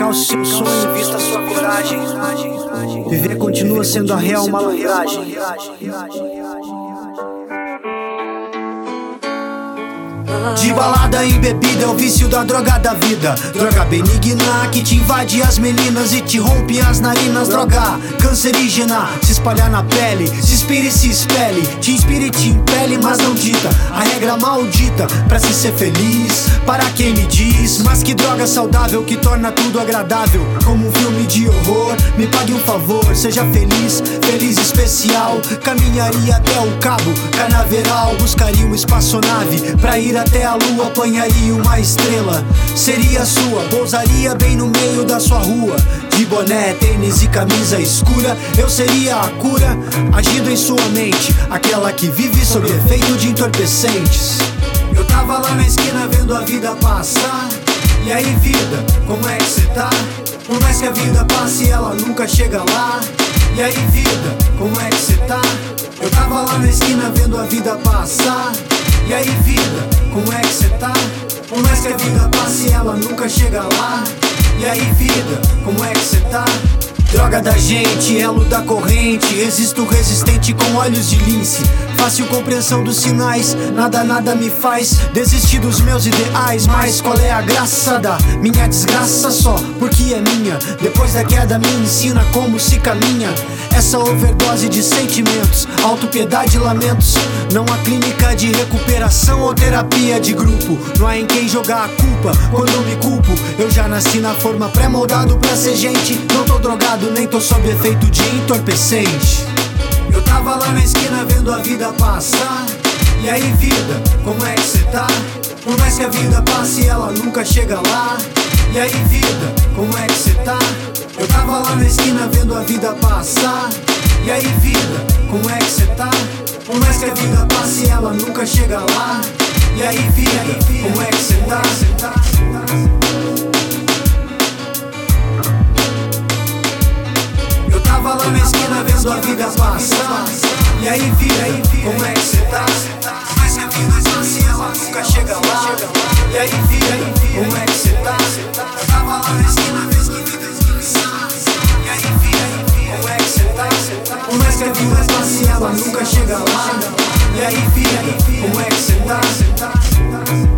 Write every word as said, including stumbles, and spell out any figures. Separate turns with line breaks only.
o seu sonho, vista a sua coragem. Viver continua sendo a real malandragem. De balada em bebida é o vício da droga da vida. Droga benigna que te invade as meninas e te rompe as narinas. Droga cancerígena, se espalhar na pele, se inspira e se espelhe. Te inspira e te impele, mas não dita a regra maldita pra se ser feliz. Para quem me diz, mas que droga saudável que torna tudo agradável. Como um filme de horror, me pague um favor, seja feliz, feliz especial. Caminharia até o cabo canaveral, buscaria uma espaçonave pra ir até a lua, apanharia uma estrela, seria sua, pousaria bem no meio da sua rua. De boné, tênis e camisa escura, eu seria a cura, agindo em sua mente, aquela que vive sob efeito de entorpecentes. Eu tava lá na esquina vendo a vida passar. E aí vida, como é que cê tá? Por mais que a vida passe, ela nunca chega lá. E aí vida, como é que cê tá? Eu tava lá na esquina vendo a vida passar. E aí vida, como é que cê tá? Por mais que a vida passe, ela nunca chega lá. E aí vida, como é que cê tá? Droga da gente, elo da corrente, resisto resistente com olhos de lince. Fácil compreensão dos sinais, nada, nada me faz desistir dos meus ideais. Mas qual é a graça da minha desgraça? Só porque é minha. Depois da queda me ensina como se caminha. Essa overdose de sentimentos, autopiedade e lamentos. Não há clínica de recuperação ou terapia de grupo. Não há em quem jogar a culpa quando eu me culpo. Eu já nasci na forma pré-moldado pra ser gente. Não tô drogado, nem tô sob efeito de entorpecente. Eu tava lá na esquina vendo a vida passar. E aí vida, como é que cê tá? Por mais que a vida passe, ela nunca chega lá. E aí vida, como é que cê tá? Eu tava lá na esquina vendo a vida passar. E aí vida, como é que cê tá? Por mais que a vida passe, ela nunca chega lá. E aí vida, como é que cê tá? Eu tava lá na esquina vendo a vida passar. E aí vida, como é que cê tá? Por mais que a vida passe, ela nunca chega lá. E aí vida, como é que cê tá? Eu tava lá na esquina vendo a vida passar. E aí vida, como é que cê tá? Por mais que a vida passe, ela nunca chega lá. E aí vida, como é que cê tá?